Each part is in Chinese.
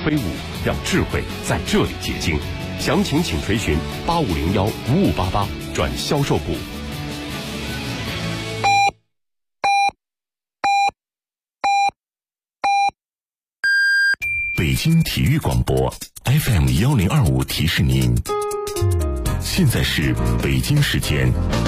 飞舞，让智慧在这里结晶。详情请垂询8501-5588转销售部。 北京体育广播 FM1025提示您，现在是北京时间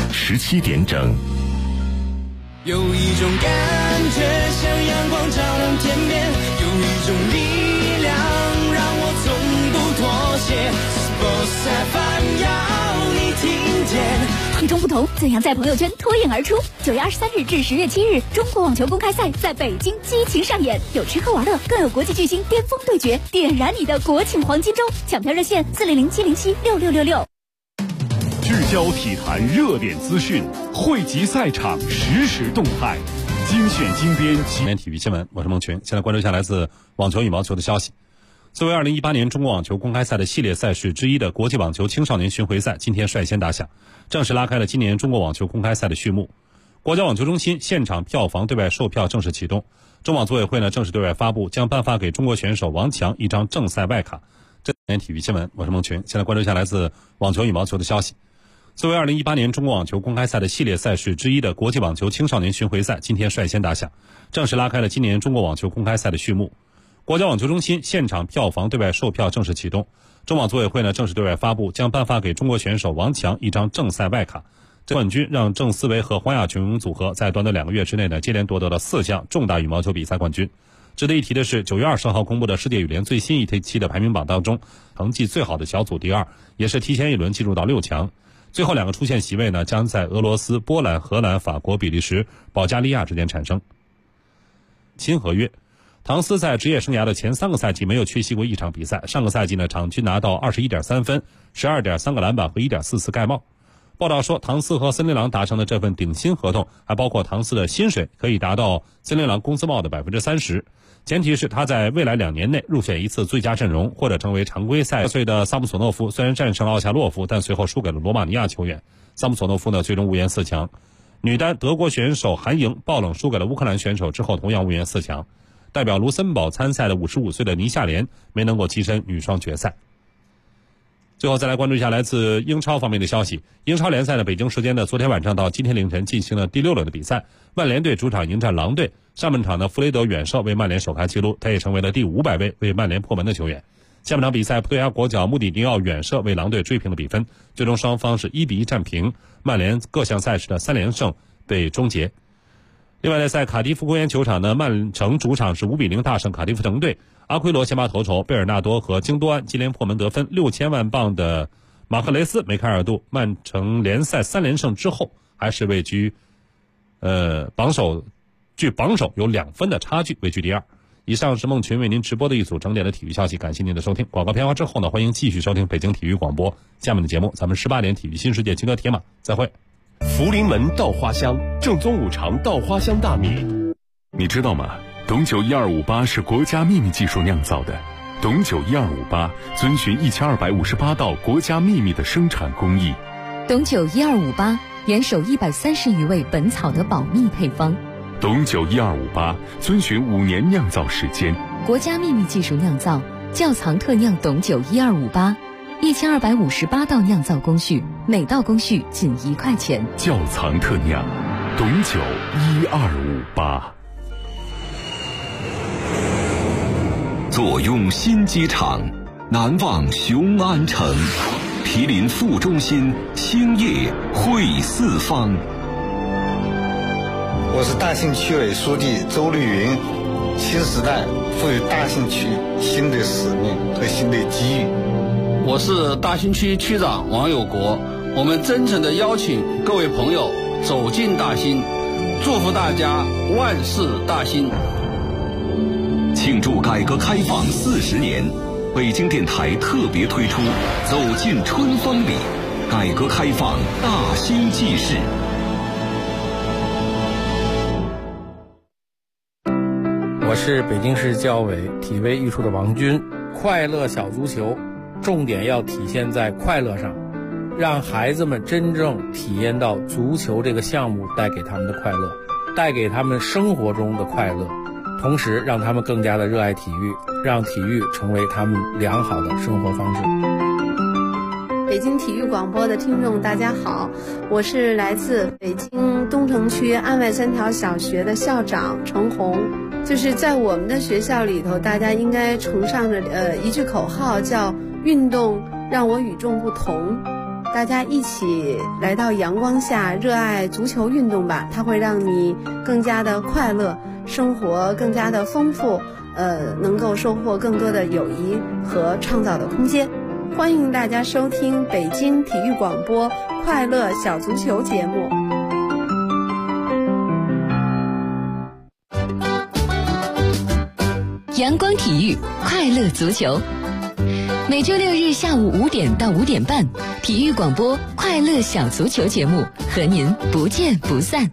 17点整。 有一种感觉像阳光照亮天边，有一种力量让我从不妥协。Sports FM 要你听见。 与众不同，怎样在朋友圈脱颖而出？9月23日至10月7日，中国网球公开赛在北京激情上演，有吃喝玩乐，更有国际巨星巅峰对决，点燃你的国庆黄金周！抢票热线400-707-6666。 聚焦体坛热点资讯，汇集赛场实时动态，精选精编今天体育新闻，我是孟群。先来关注一下来自网球羽毛球的消息。作为2018年中国网球公开赛的系列赛事之一的国际网球青少年巡回赛今天率先打响，正式拉开了今年中国网球公开赛的序幕。国家网球中心现场票房对外售票正式启动，中网组委会正式对外发布，将颁发给中国选手王强一张正赛外卡。这年体育新闻，我是孟群。先来关注一下来自网球羽毛球的消息。作为2018年中国网球公开赛的系列赛事之一的国际网球青少年巡回赛今天率先打响，正式拉开了今年中国网球公开赛的序幕。国家网球中心现场票房对外售票正式启动，中网组委会正式对外发布，将颁发给中国选手王强一张正赛外卡。这冠军让郑思维和黄雅琼组合在短短2个月之内接连夺得了4项重大羽毛球比赛冠军。值得一提的是，9月20号公布的世界羽联最新一期的排名榜当中，成绩最好的小组第2，也是提前一轮进入到6强。最后2个出线席位将在俄罗斯、波兰、荷兰、法国、比利时、保加利亚之间产生。新合约，唐斯在职业生涯的前3个赛季没有缺席过一场比赛，上个赛季场均拿到21.3分、12.3个篮板和1.4次盖帽。报道说，唐斯和森林狼达成的这份顶薪合同，还包括唐斯的薪水可以达到森林狼工资帽的30%，前提是他在未来2年内入选一次最佳阵容，或者成为常规赛。岁的萨姆索诺夫虽然战胜了奥恰洛夫，但随后输给了罗马尼亚球员。萨姆索诺夫最终无缘4强。女单德国选手韩莹爆冷输给了乌克兰选手之后，同样无缘4强。代表卢森堡参赛的55岁的倪夏莲没能够跻身女双决赛。最后再来关注一下来自英超方面的消息。英超联赛北京时间的昨天晚上到今天凌晨进行了第6轮的比赛，曼联队主场迎战狼队。上半场弗雷德远射为曼联首开纪录，他也成为了第500位为曼联破门的球员。下半场比赛，葡萄牙国脚穆蒂尼奥远射为狼队追平了比分，最终双方是1-1战平，曼联各项赛事的3连胜被终结。另外在卡迪夫公园球场曼城主场是5-0大胜卡迪夫城队。阿奎罗先发头筹，贝尔纳多和京多安接连破门得分，6000万镑的马赫雷斯、梅开二度。曼城联赛3连胜之后，还是位居榜首有2分的差距，位居第2。以上是孟群为您直播的一组整点的体育消息，感谢您的收听。广告片花之后欢迎继续收听北京体育广播下面的节目，咱们18点体育新世界金戈铁马再会。 福临门稻花香，正宗5常稻花香大米。 你知道吗？董酒1258是国家秘密技术酿造的，董酒1258遵循1258道国家秘密的生产工艺。 董酒1258严守130余味本草的保密配方。 董酒1258遵循5年酿造时间， 国家秘密技术酿造，窖藏特酿董酒1258，1258道酿造工序，每道工序仅1块钱。 窖藏特酿，董酒1258。 坐拥新机场，难忘雄安城，毗邻副中心，兴业汇四方。 我是大兴区委书记周绿云。新时代赋予大兴区新的使命和新的机遇。 我是大兴区区长王有国。我们真诚地邀请各位朋友走进大兴，祝福大家万事大兴。 庆祝改革开放40年，北京电台特别推出走进春风里，改革开放大兴纪事。 我是北京市教委体卫艺术的王军。快乐小足球重点要体现在快乐上，让孩子们真正体验到足球这个项目带给他们的快乐，带给他们生活中的快乐。 同时让他们更加的热爱体育，让体育成为他们良好的生活方式。 北京体育广播的听众大家好，我是来自北京东城区安外三条小学的校长程红。就是在我们的学校里头，大家应该崇尚着一句口号，叫运动让我与众不同。大家一起来到阳光下，热爱足球运动吧，它会让你更加的快乐，生活更加的丰富，能够收获更多的友谊和创造的空间。欢迎大家收听北京体育广播快乐小足球节目。 阳光体育快乐足球，每周六日下午5点到5点半，体育广播快乐小足球节目和您不见不散。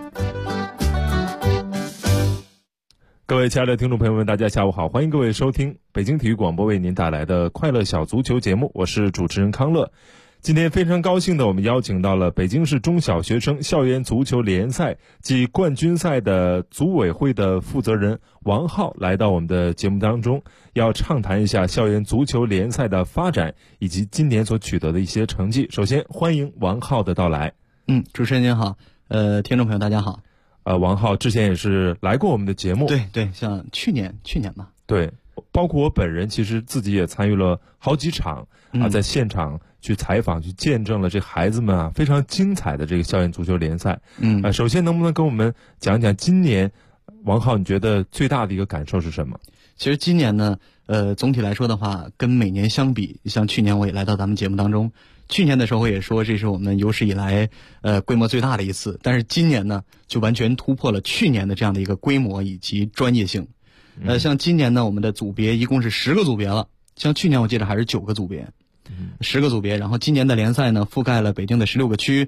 各位亲爱的听众朋友们，大家下午好，欢迎各位收听北京体育广播为您带来的快乐小足球节目，我是主持人康乐。今天非常高兴的，我们邀请到了北京市中小学生校园足球联赛及冠军赛的组委会的负责人王浩来到我们的节目当中，要畅谈一下校园足球联赛的发展以及今年所取得的一些成绩。首先欢迎王浩的到来。 主持人您好，听众朋友大家好。 王浩之前也是来过我们的节目， 对，像去年吧， 对，包括我本人其实自己也参与了好几场在现场去采访，去见证了这孩子们非常精彩的这个校园足球联赛。首先能不能跟我们讲讲今年，王浩你觉得最大的一个感受是什么？ 其实今年呢，总体来说的话，跟每年相比，像去年我也来到咱们节目当中。去年的时候也说这是我们有史以来规模最大的一次，但是今年呢就完全突破了去年的这样的一个规模以及专业性。像今年呢我们的组别一共是10个组别了，像去年我记得还是9个组别，10个组别。然后今年的联赛呢覆盖了北京的16个区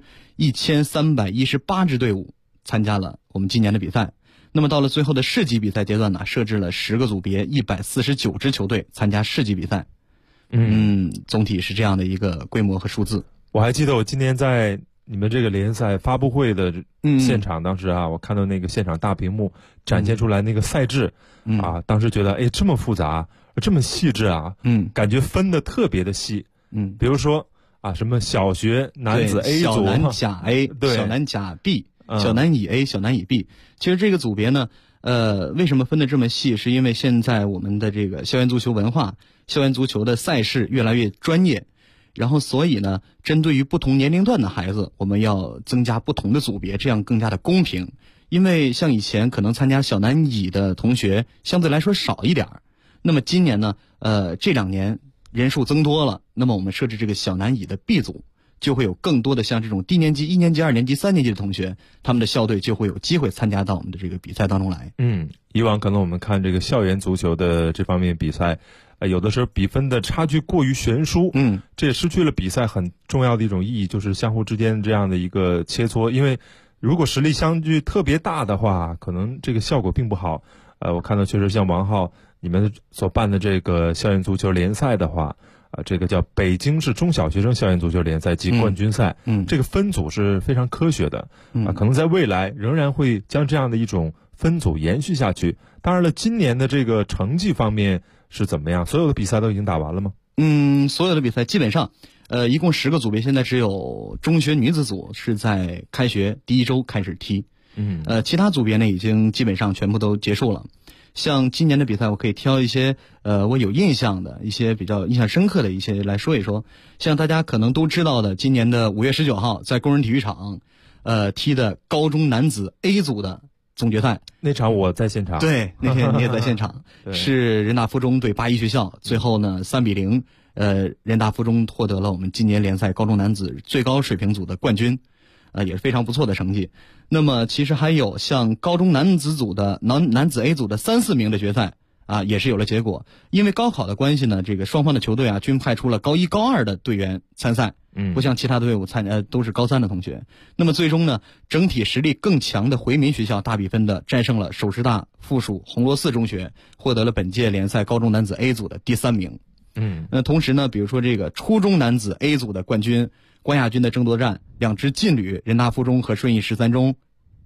，1318支队伍参加了我们今年的比赛。那么到了最后的市级比赛阶段呢，设置了10个组别，149支球队参加市级比赛。总体是这样的一个规模和数字。 我还记得我今年在你们这个联赛发布会的现场，当时我看到那个现场大屏幕展现出来那个赛制，当时觉得这么复杂，这么细致感觉分的特别的细。比如说什么小学男子 A 组， 小男甲 A， 小男甲 B，小男乙 A， 小男乙 B。其实这个组别呢，为什么分得这么细？是因为现在我们的这个校园足球文化、校园足球的赛事越来越专业，然后所以呢，针对于不同年龄段的孩子，我们要增加不同的组别，这样更加的公平。因为像以前可能参加小男乙的同学相对来说少一点，那么今年呢，这2年人数增多了，那么我们设置这个小男乙的 B 组。就会有更多的像这种低年级、1年级、2年级、3年级的同学，他们的校队就会有机会参加到我们的这个比赛当中来。 以往可能我们看这个校园足球的这方面比赛，有的时候比分的差距过于悬殊，这也失去了比赛很重要的一种意义，就是相互之间这样的一个切磋。因为如果实力相距特别大的话，可能这个效果并不好。我看到确实像王浩你们所办的这个校园足球联赛的话，这个叫北京市中小学生校园足球联赛及冠军赛，这个分组是非常科学的，可能在未来仍然会将这样的一种分组延续下去。当然了，今年的这个成绩方面是怎么样？所有的比赛都已经打完了吗？ 所有的比赛基本上，一共10个组别，现在只有中学女子组是在开学第1周开始踢，其他组别呢已经基本上全部都结束了。像今年的比赛，我可以挑一些我有印象的一些比较印象深刻的一些来说一说。像大家可能都知道的，今年的5月19号在工人体育场踢的高中男子 A 组的总决赛， 那场我在现场。 对，那天你也在现场。是人大附中对81学校，最后呢3-0，人大附中获得了我们今年联赛高中男子最高水平组的冠军。也是非常不错的成绩。那么其实还有像高中男子组的男子 A 组的3、4名的决赛也是有了结果。因为高考的关系呢，这个双方的球队均派出了高1、高2的队员参赛，不像其他队伍都是高3的同学。那么最终呢，整体实力更强的回民学校大比分的战胜了首师大附属红螺寺中学，获得了本届联赛高中男子 A 组的第3名。那同时呢，比如说这个初中男子 A 组的冠军。冠亚军的争夺战，2支劲旅人大附中和顺义13中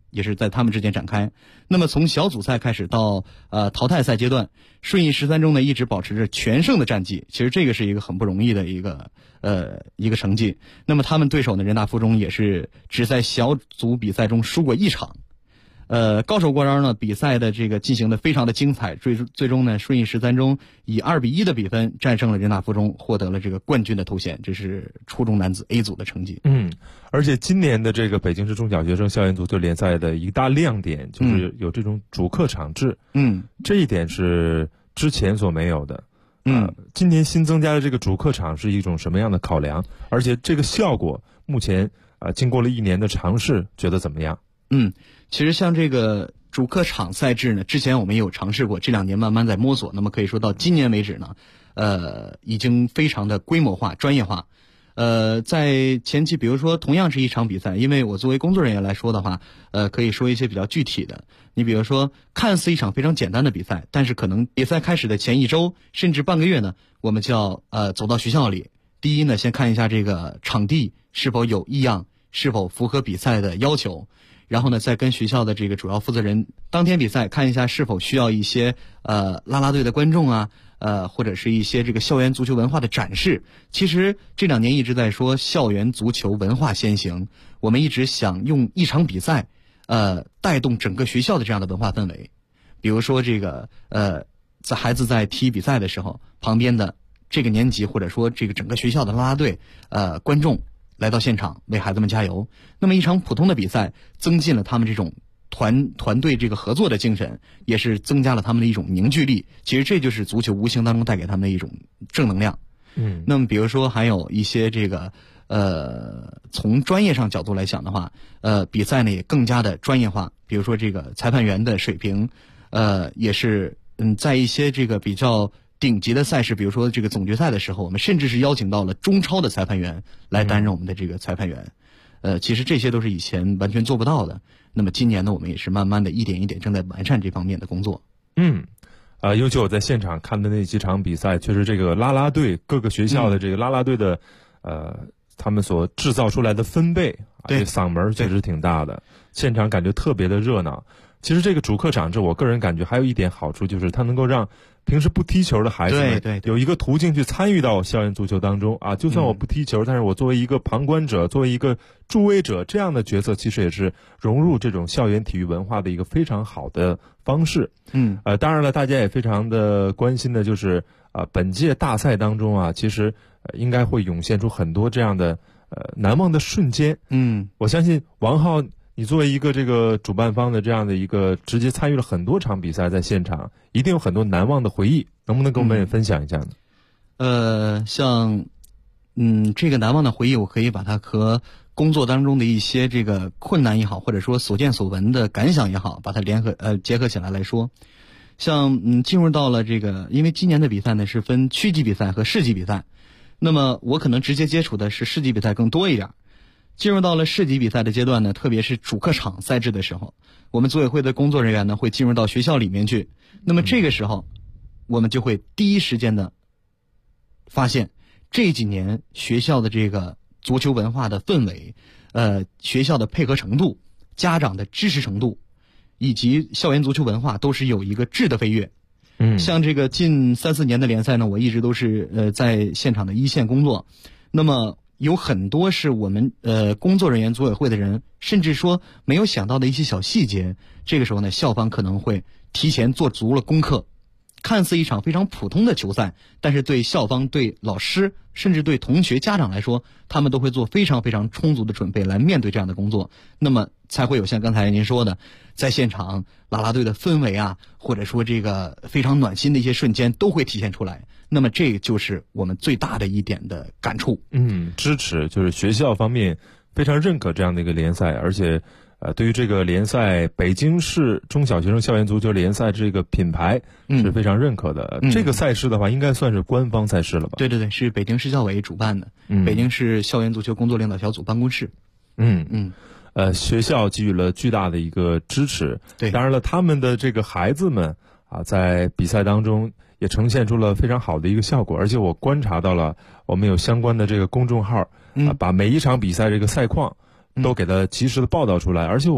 也是在他们之间展开。那么从小组赛开始到淘汰赛阶段，顺义13中呢一直保持着全胜的战绩，其实这个是一个很不容易的一个成绩。那么他们对手呢人大附中也是只在小组比赛中输过1场。高手过招呢，比赛的这个进行的非常的精彩，最终呢，顺义13中以2-1的比分战胜了人大附中，获得了这个冠军的头衔。这是初中男子 A 组的成绩。 而且今年的这个北京市中小学生校园足球联赛的一大亮点就是有这种主客场制。这一点是之前所没有的。今年新增加的这个主客场是一种什么样的考量？而且这个效果目前经过了1年的尝试，觉得怎么样？ 其实像这个主客场赛制呢，之前我们也有尝试过，这2年慢慢在摸索。那么可以说到今年为止呢，已经非常的规模化、专业化。在前期，比如说同样是一场比赛，因为我作为工作人员来说的话，可以说一些比较具体的。你比如说，看似一场非常简单的比赛，但是可能比赛开始的前1周甚至半个月呢，我们就要走到学校里。第一呢，先看一下这个场地是否有异样，是否符合比赛的要求。然后呢，再跟学校的这个主要负责人，当天比赛看一下是否需要一些啦啦队的观众啊，或者是一些这个校园足球文化的展示。其实这2年一直在说校园足球文化先行，我们一直想用一场比赛，带动整个学校的这样的文化氛围。比如说这个在孩子在踢比赛的时候，旁边的这个年级或者说这个整个学校的啦啦队观众来到现场为孩子们加油。那么一场普通的比赛增进了他们这种团队这个合作的精神，也是增加了他们的一种凝聚力。其实这就是足球无形当中带给他们的一种正能量。那么比如说还有一些这个从专业上角度来讲的话，比赛呢也更加的专业化。比如说这个裁判员的水平，也是在一些这个比较顶级的赛事，比如说这个总决赛的时候，我们甚至是邀请到了中超的裁判员来担任我们的这个裁判员。其实这些都是以前完全做不到的。那么今年呢，我们也是慢慢的一点一点正在完善这方面的工作。 尤其我在现场看的那几场比赛，确实这个啦啦队各个学校的这个啦啦队的他们所制造出来的分贝，这嗓门确实挺大的，现场感觉特别的热闹。其实这个主客场制，我个人感觉还有一点好处，就是它能够让平时不踢球的孩子们有一个途径去参与到校园足球当中啊。就算我不踢球，但是我作为一个旁观者，作为一个助威者这样的角色，其实也是融入这种校园体育文化的一个非常好的方式。当然了，大家也非常的关心的就是本届大赛当中啊，其实应该会涌现出很多这样的难忘的瞬间。我相信王浩，你作为一个这个主办方的这样的一个直接参与了很多场比赛，在现场一定有很多难忘的回忆，能不能跟我们也分享一下呢？ 像这个难忘的回忆，我可以把它和工作当中的一些这个困难也好，或者说所见所闻的感想也好，把它结合起来来说。像进入到了这个，因为今年的比赛呢是分区级比赛和市级比赛，那么我可能直接接触的是市级比赛更多一点。进入到了市级比赛的阶段呢，特别是主客场赛制的时候，我们组委会的工作人员呢会进入到学校里面去。那么这个时候，我们就会第一时间的发现这几年学校的这个足球文化的氛围，学校的配合程度，家长的支持程度，以及校园足球文化都是有一个质的飞跃。像这个近3-4年的联赛呢，我一直都是在现场的一线工作。那么有很多是我们工作人员组委会的人甚至说没有想到的一些小细节，这个时候呢，校方可能会提前做足了功课。看似一场非常普通的球赛，但是对校方、对老师甚至对同学家长来说，他们都会做非常非常充足的准备来面对这样的工作，那么才会有像刚才您说的，在现场啦啦队的氛围啊，或者说这个非常暖心的一些瞬间都会体现出来。那么这就是我们最大的一点的感触。 支持，就是学校方面非常认可这样的一个联赛，而且对于这个联赛，北京市中小学生校园足球联赛这个品牌是非常认可的。这个赛事的话，应该算是官方赛事了吧？ 对，是北京市教委主办的，北京市校园足球工作领导小组办公室。 学校给予了巨大的一个支持。对，当然了，他们的这个孩子们啊，在比赛当中也呈现出了非常好的一个效果，而且我观察到了，我们有相关的这个公众号把每一场比赛这个赛况都给它及时的报道出来。而且我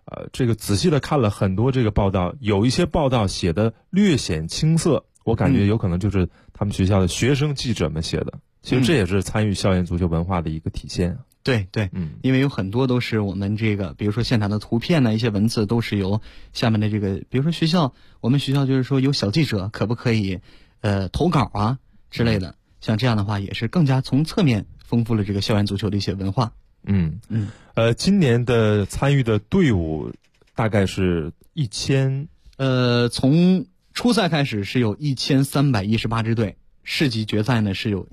这个仔细的看了很多这个报道，有一些报道写的略显青涩，我感觉有可能就是他们学校的学生记者们写的。其实这也是参与校园足球文化的一个体现。 对对，因为有很多都是我们这个，比如说现场的图片呢，一些文字都是由下面的这个，比如说我们学校就是说有小记者可不可以投稿啊之类的，像这样的话也是更加从侧面丰富了这个校园足球的一些文化。 今年的参与的队伍大概是1000， 从初赛开始是有1318支队，市级决赛呢是有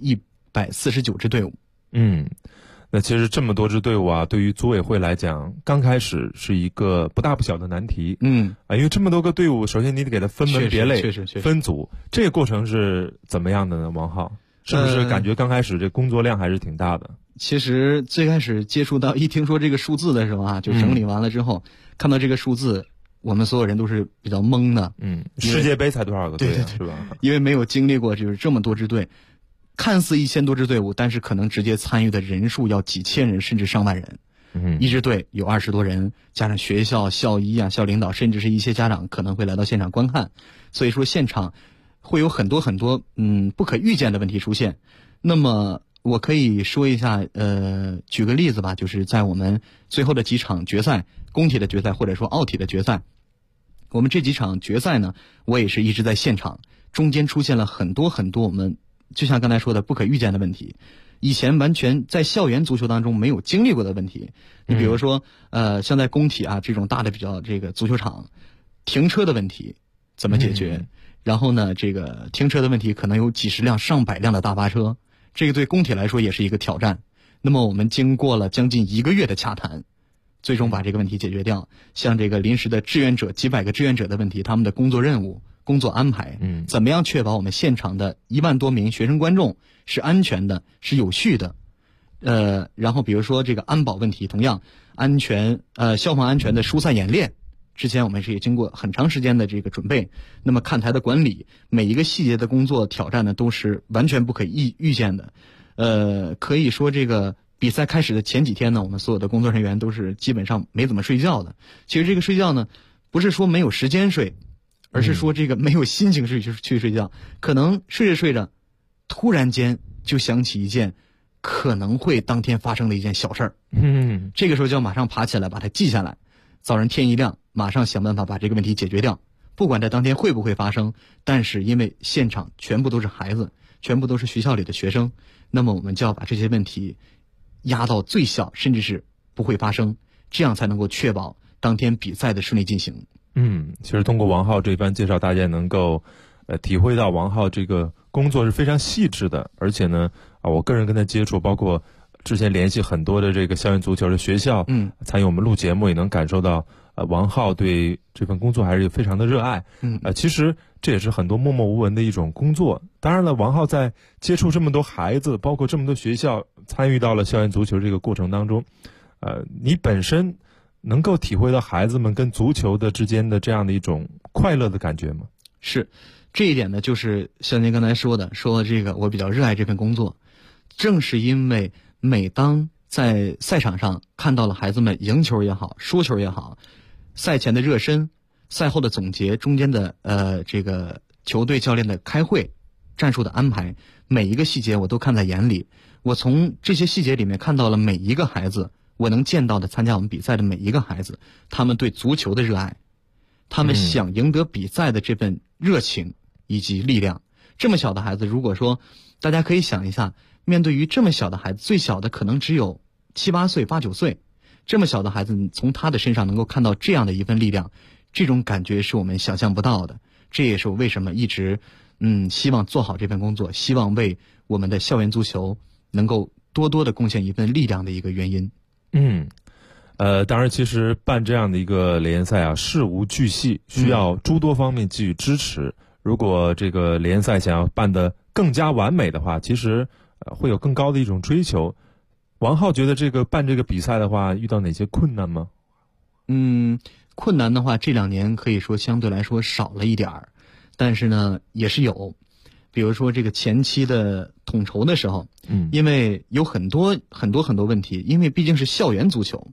149支队伍。 那其实这么多支队伍啊，对于组委会来讲，刚开始是一个不大不小的难题。因为这么多个队伍，首先你得给它分门别类， 确实分组，这个过程是怎么样的呢？王浩，是不是感觉刚开始这工作量还是挺大的？ 其实最开始接触到一听说这个数字的时候啊，就整理完了之后，看到这个数字，我们所有人都是比较懵的。 世界杯才多少个队啊？是吧？ 因为没有经历过就是这么多支队，看似1000多支队伍，但是可能直接参与的人数要几千人甚至上万人。一支队有20多人，加上学校校医啊、校领导，甚至是一些家长可能会来到现场观看，所以说现场会有很多不可预见的问题出现。那么我可以说一下，举个例子吧，就是在我们最后的几场决赛，公体的决赛或者说奥体的决赛，我们这几场决赛呢，我也是一直在现场，中间出现了很多我们就像刚才说的不可预见的问题，以前完全在校园足球当中没有经历过的问题。你比如说，像在工体啊这种大的比较这个足球场，停车的问题怎么解决？然后呢，这个停车的问题可能有几十辆、上百辆的大巴车。这个对工体来说也是一个挑战。那么我们经过了将近1个月的洽谈，最终把这个问题解决掉。像这个临时的志愿者几百个志愿者的问题，他们的工作任务、工作安排，怎么样确保我们现场的1万多名学生观众是安全的、是有序的。然后比如说这个安保问题，同样消防安全的疏散演练，之前我们是也经过很长时间的这个准备。那么看台的管理，每一个细节的工作挑战呢，都是完全不可预见的。可以说这个比赛开始的前几天呢，我们所有的工作人员都是基本上没怎么睡觉的。其实这个睡觉呢，不是说没有时间睡，而是说这个没有心情去睡觉。可能睡着睡着，突然间就想起一件可能会当天发生的一件小事儿。这个时候就要马上爬起来把它记下来，早上天一亮马上想办法把这个问题解决掉。不管在当天会不会发生，但是因为现场全部都是孩子，全部都是学校里的学生，那么我们就要把这些问题压到最小，甚至是不会发生，这样才能够确保当天比赛的顺利进行。 其实通过王浩这一番介绍，大家能够体会到王浩这个工作是非常细致的。而且呢，我个人跟他接触，包括之前联系很多的这个校园足球的学校，参与我们录节目，也能感受到王浩对这份工作还是非常的热爱。其实这也是很多默默无闻的一种工作。当然了，王浩在接触这么多孩子，包括这么多学校，参与到了校园足球这个过程当中，你本身能够体会到孩子们跟足球的之间的这样的一种快乐的感觉吗？ 是，这一点呢，就是像您刚才说这个我比较热爱这份工作，正是因为每当在赛场上看到了孩子们赢球也好，输球也好，赛前的热身、赛后的总结、中间的这个球队教练的开会、战术的安排，每一个细节我都看在眼里。我从这些细节里面看到了每一个孩子，我能见到的参加我们比赛的每一个孩子，他们对足球的热爱，他们想赢得比赛的这份热情以及力量。这么小的孩子，如果说大家可以想一下，面对于这么小的孩子，最小的可能只有7、8岁、8、9岁，这么小的孩子，你从他的身上能够看到这样的一份力量，这种感觉是我们想象不到的。这也是我为什么一直希望做好这份工作，希望为我们的校园足球能够多多的贡献一份力量的一个原因。 当然其实办这样的一个联赛啊，事无巨细，需要诸多方面给予支持。如果这个联赛想要办得更加完美的话，其实会有更高的一种追求。王浩觉得办这个比赛的话，遇到哪些困难吗？ 困难的话，这2年可以说相对来说少了一点儿，但是呢也是有。比如说这个前期的统筹的时候，因为有很多问题，因为毕竟是校园足球，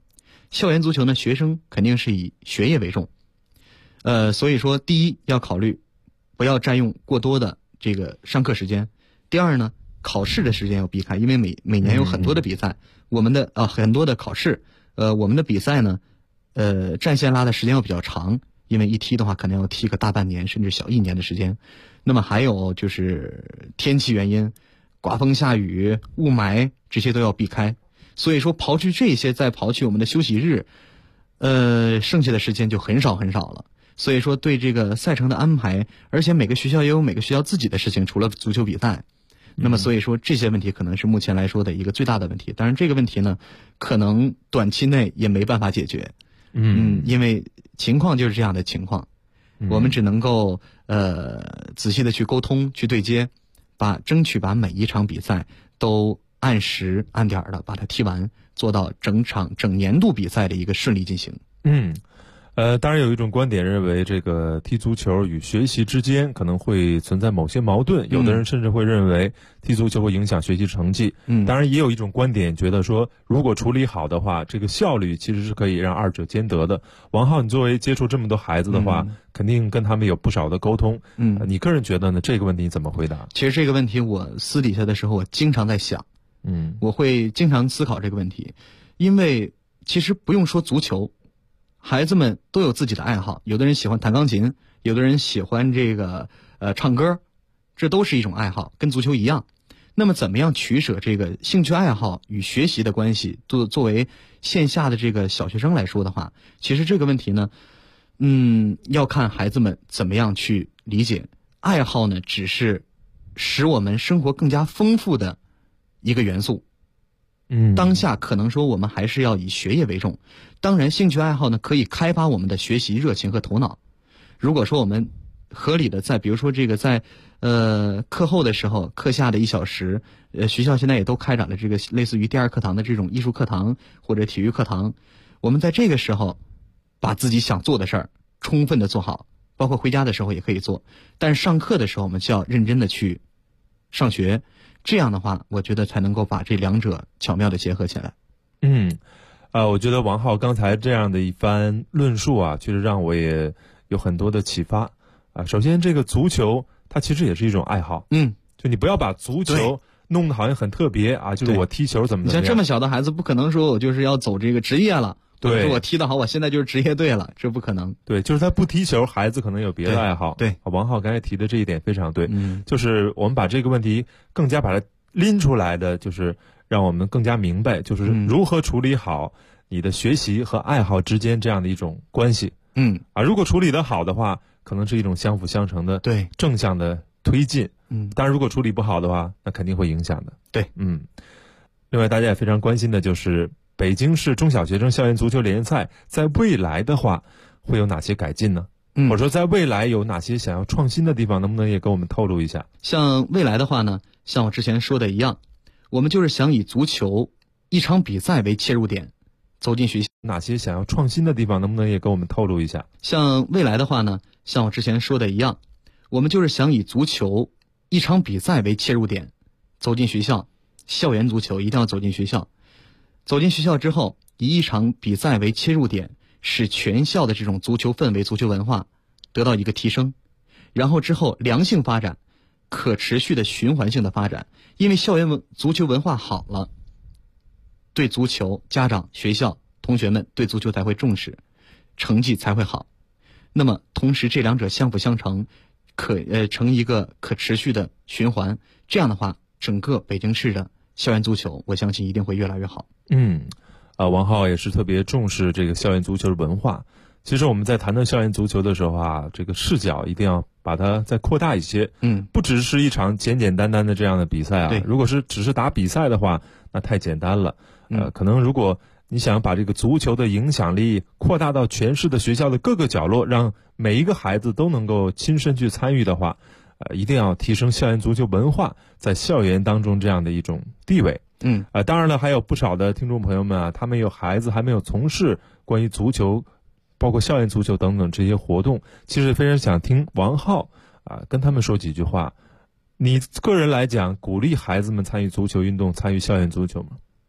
校园足球呢，学生肯定是以学业为重，所以说第一要考虑不要占用过多的这个上课时间，第二呢，考试的时间要避开，因为每年有很多的比赛，我们的很多的考试，我们的比赛呢，战线拉的时间要比较长，因为一踢的话可能要踢个大半年甚至小1年的时间。那么还有就是天气原因，刮风下雨、雾霾这些都要避开。所以说刨去这些，再刨去我们的休息日，剩下的时间就很少很少了。所以说对这个赛程的安排，而且每个学校也有每个学校自己的事情，除了足球比赛。那么所以说这些问题可能是目前来说的一个最大的问题。当然这个问题呢，可能短期内也没办法解决。因为情况就是这样的情况，我们只能够仔细的去沟通、去对接，争取把每一场比赛都按时按点的把它踢完，做到整年度比赛的一个顺利进行。 当然有一种观点认为，这个踢足球与学习之间可能会存在某些矛盾，有的人甚至会认为踢足球会影响学习成绩。当然也有一种观点觉得说，如果处理好的话，这个效率其实是可以让二者兼得的。王浩，你作为接触这么多孩子的话，肯定跟他们有不少的沟通。你个人觉得呢？这个问题你怎么回答？ 其实这个问题我私底下的时候，我经常在想，我会经常思考这个问题，因为其实不用说足球。孩子们都有自己的爱好，有的人喜欢弹钢琴，有的人喜欢这个唱歌，这都是一种爱好，跟足球一样。那么怎么样取舍这个兴趣爱好与学习的关系？作为线下的这个小学生来说的话，其实这个问题呢，要看孩子们怎么样去理解。爱好呢，只是使我们生活更加丰富的一个元素。当下可能说我们还是要以学业为重，当然兴趣爱好呢可以开发我们的学习热情和头脑。如果说我们合理的比如说这个在课后的时候，课下的1小时，学校现在也都开展了这个类似于第2课堂的这种艺术课堂或者体育课堂，我们在这个时候把自己想做的事儿充分的做好，包括回家的时候也可以做，但是上课的时候我们就要认真的去上学。这样的话，我觉得才能够把这两者巧妙的结合起来。 我觉得王浩刚才这样的一番论述啊，其实让我也有很多的启发啊。首先，这个足球它其实也是一种爱好，就你不要把足球弄得好像很特别啊，就是我踢球怎么样。 你像这么小的孩子，不可能说我就是要走这个职业了。 对， 我踢得好，我现在就是职业队了，这不可能。 对，就是他不踢球，孩子可能有别的爱好。 对， 王浩刚才提的这一点非常对。就是我们把这个问题更加把它拎出来的，就是让我们更加明白，就是如何处理好你的学习和爱好之间这样的一种关系。如果处理得好的话，可能是一种相辅相成的正向的推进。当然如果处理不好的话，那肯定会影响的。 对， 另外大家也非常关心的就是北京市中小学生校园足球联赛在未来的话会有哪些改进呢？或者说在未来有哪些想要创新的地方，能不能也给我们透露一下？ 像未来的话呢，像我之前说的一样，我们就是想以足球一场比赛为切入点，走进学校。 哪些想要创新的地方，能不能也给我们透露一下？ 像未来的话呢，像我之前说的一样，我们就是想以足球一场比赛为切入点，走进学校。校园足球一定要走进学校，走进学校之后，以一场比赛为切入点，使全校的这种足球氛围、足球文化得到一个提升，然后之后良性发展，可持续的循环性的发展。因为校园足球文化好了，对足球家长、学校、同学们对足球才会重视，成绩才会好。那么同时这两者相辅相成，成一个可持续的循环。这样的话，整个北京市的校园足球，我相信一定会越来越好。 王浩也是特别重视这个校园足球的文化。其实我们在谈到校园足球的时候啊，这个视角一定要把它再扩大一些。不只是一场简简单单的这样的比赛啊。如果是只是打比赛的话，那太简单了。可能如果你想把这个足球的影响力扩大到全市的学校的各个角落，让每一个孩子都能够亲身去参与的话，一定要提升校园足球文化在校园当中这样的一种地位。当然了，还有不少的听众朋友们啊，他们有孩子还没有从事关于足球，包括校园足球等等这些活动，其实非常想听王浩跟他们说几句话。你个人来讲，鼓励孩子们参与足球运动，参与校园足球吗？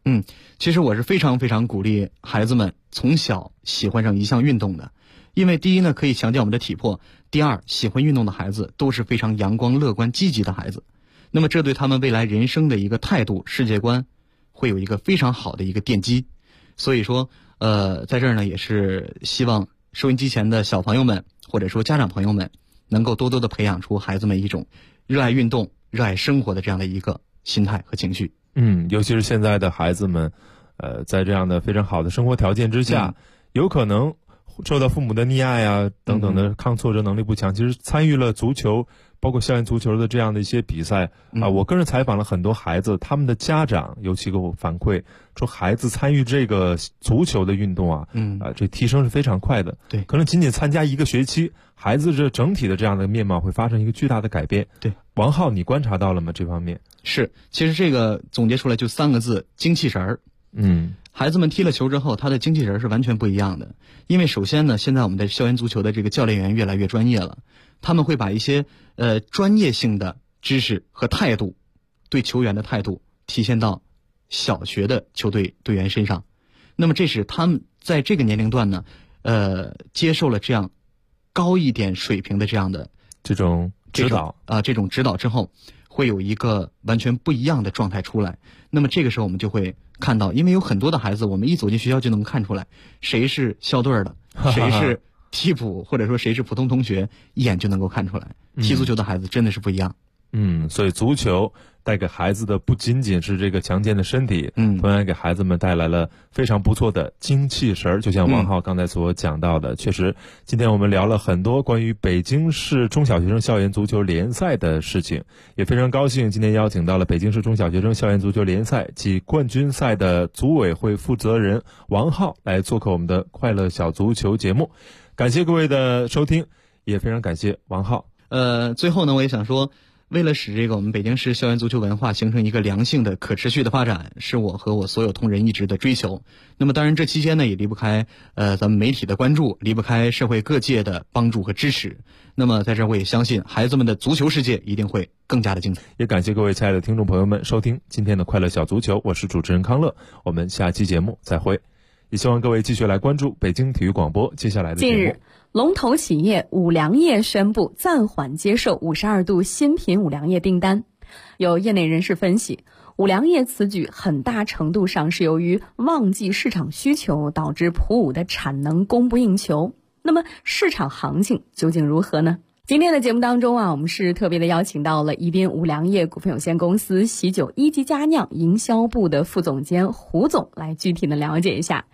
其实我是非常非常鼓励孩子们从小喜欢上一项运动的，因为第一呢可以强健我们的体魄，第二喜欢运动的孩子都是非常阳光乐观积极的孩子，那么这对他们未来人生的一个态度世界观会有一个非常好的一个奠基。所以说在这儿呢也是希望收音机前的小朋友们或者说家长朋友们能够多多的培养出孩子们一种热爱运动热爱生活的这样的一个心态和情绪。 尤其是现在的孩子们在这样的非常好的生活条件之下，有可能受到父母的溺爱啊等等的抗挫折能力不强，其实参与了足球包括校园足球的这样的一些比赛我个人采访了很多孩子，他们的家长尤其给我反馈说，孩子参与这个足球的运动这提升是非常快的。 对， 可能仅仅参加一个学期，孩子这整体的这样的面貌会发生一个巨大的改变。 对， 王浩，你观察到了吗？这方面是，其实这个总结出来就3个字：精气神儿。孩子们踢了球之后，他的精气神是完全不一样的。因为首先呢，现在我们的校园足球的这个教练员越来越专业了，他们会把一些专业性的知识和态度，对球员的态度体现到小学的球队队员身上。那么这是他们在这个年龄段呢，接受了这样高一点水平的这样的这种指导这种指导之后，会有一个完全不一样的状态出来。那么这个时候我们就会看到，因为有很多的孩子，我们一走进学校就能看出来谁是校队的，谁是替补，或者说谁是普通同学，一眼就能够看出来。踢足球的孩子真的是不一样。 所以足球带给孩子的不仅仅是这个强健的身体，同样给孩子们带来了非常不错的精气神儿。就像王浩刚才所讲到的，确实，今天我们聊了很多关于北京市中小学生校园足球联赛的事情，也非常高兴今天邀请到了北京市中小学生校园足球联赛及冠军赛的组委会负责人王浩来做客我们的快乐小足球节目。感谢各位的收听，也非常感谢王浩。 最后呢，我也想说，为了使这个我们北京市校园足球文化形成一个良性的可持续的发展，是我和我所有同仁一直的追求。那么当然这期间呢，也离不开咱们媒体的关注，离不开社会各界的帮助和支持。那么在这我也相信孩子们的足球世界一定会更加的精彩。 也感谢各位亲爱的听众朋友们收听今天的快乐小足球，我是主持人康乐，我们下期节目再会。也希望各位继续来关注北京体育广播接下来的节目。 近日，龙头企业五粮液宣布暂缓接受52度新品五粮液订单。有业内人士分析，五粮液此举很大程度上是由于旺季市场需求导致普五的产能供不应求。那么市场行情究竟如何呢？今天的节目当中我们是特别的邀请到了宜宾五粮液股份有限公司喜酒一级佳酿营销部的副总监胡总来具体的了解一下